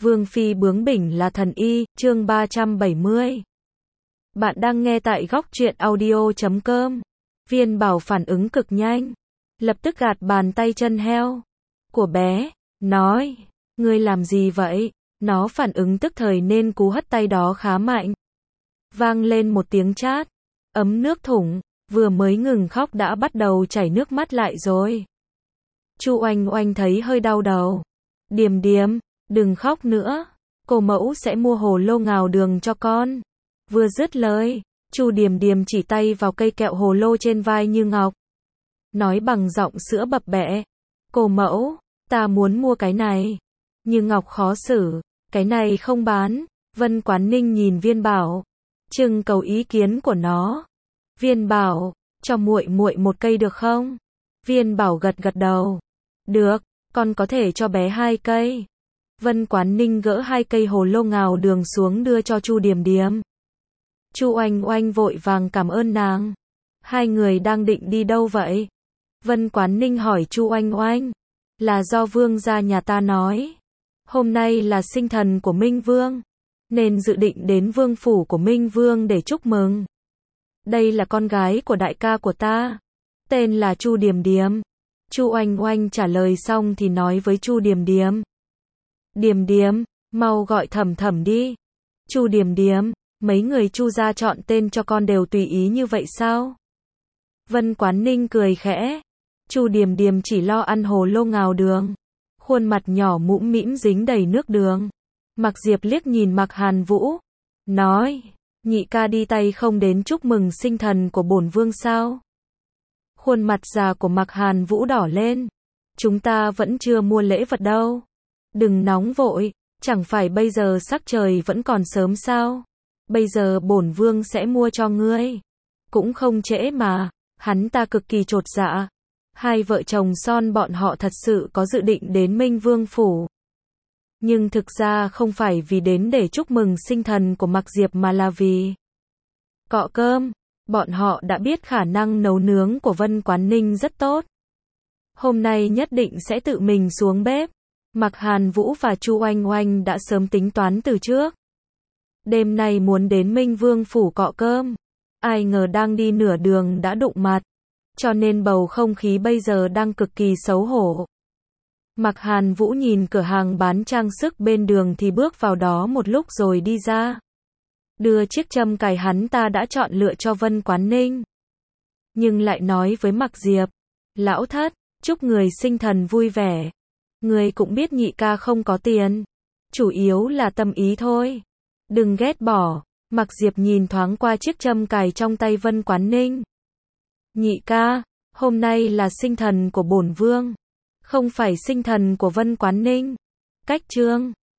Vương phi bướng bỉnh là thần y, chương 370. Bạn đang nghe tại góc truyện audio.com. Viên Bảo phản ứng cực nhanh, lập tức gạt bàn tay chân heo của bé, nói, ngươi làm gì vậy? Nó phản ứng tức thời nên cú hất tay đó khá mạnh. Vang lên một tiếng chát, ấm nước thủng, vừa mới ngừng khóc đã bắt đầu chảy nước mắt lại rồi. Chu Oanh Oanh thấy hơi đau đầu. Điềm Điềm, đừng khóc nữa, cô mẫu sẽ mua hồ lô ngào đường cho con. Vừa dứt lời, Chu Điềm Điềm chỉ tay vào cây kẹo hồ lô trên vai Như Ngọc, nói bằng giọng sữa bập bẹ, cô mẫu, ta muốn mua cái này. Như Ngọc khó xử, cái này không bán. Vân Quán Ninh nhìn Viên Bảo, trưng cầu ý kiến của nó. Viên Bảo, cho muội muội một cây được không? Viên Bảo gật gật đầu. Được, con có thể cho bé 2 cây. Vân Quán Ninh gỡ 2 cây hồ lô ngào đường xuống đưa cho Chu Điềm Điềm. Chu Oanh Oanh vội vàng cảm ơn nàng. Hai người đang định đi đâu vậy? Vân Quán Ninh hỏi Chu Oanh Oanh. Là do vương gia nhà ta nói, hôm nay là sinh thần của Minh Vương, nên dự định đến vương phủ của Minh Vương để chúc mừng. Đây là con gái của đại ca của ta, tên là Chu Điềm Điềm. Chu Oanh Oanh trả lời xong thì nói với Chu Điềm Điềm. Điềm Điềm, mau gọi Thẩm Thẩm đi. Chu Điềm Điềm, mấy người Chu gia chọn tên cho con đều tùy ý như vậy sao? Vân Quán Ninh cười khẽ. Chu Điềm Điềm chỉ lo ăn hồ lô ngào đường, khuôn mặt nhỏ mũm mĩm dính đầy nước đường. Mạc Diệp liếc nhìn Mạc Hàn Vũ, nói, nhị ca đi tay không đến chúc mừng sinh thần của bổn vương sao? Khuôn mặt già của Mạc Hàn Vũ đỏ lên. Chúng ta vẫn chưa mua lễ vật đâu. Đừng nóng vội, chẳng phải bây giờ sắc trời vẫn còn sớm sao? Bây giờ bổn vương sẽ mua cho ngươi. Cũng không trễ mà. Hắn ta cực kỳ chột dạ. Hai vợ chồng son bọn họ thật sự có dự định đến Minh Vương phủ. Nhưng thực ra không phải vì đến để chúc mừng sinh thần của Mạc Diệp mà là vì cọ cơm. Bọn họ đã biết khả năng nấu nướng của Vân Quán Ninh rất tốt. Hôm nay nhất định sẽ tự mình xuống bếp. Mạc Hàn Vũ và Chu Oanh Oanh đã sớm tính toán từ trước. Đêm nay muốn đến Minh Vương phủ cọ cơm. Ai ngờ đang đi nửa đường đã đụng mặt. Cho nên bầu không khí bây giờ đang cực kỳ xấu hổ. Mạc Hàn Vũ nhìn cửa hàng bán trang sức bên đường thì bước vào đó một lúc rồi đi ra. Đưa chiếc châm cài hắn ta đã chọn lựa cho Vân Quán Ninh. Nhưng lại nói với Mạc Diệp, lão thất, chúc người sinh thần vui vẻ. Người cũng biết nhị ca không có tiền. Chủ yếu là tâm ý thôi. Đừng ghét bỏ. Mạc Diệp nhìn thoáng qua chiếc châm cài trong tay Vân Quán Ninh. Nhị ca, hôm nay là sinh thần của bổn vương, không phải sinh thần của Vân Quán Ninh. Cách chương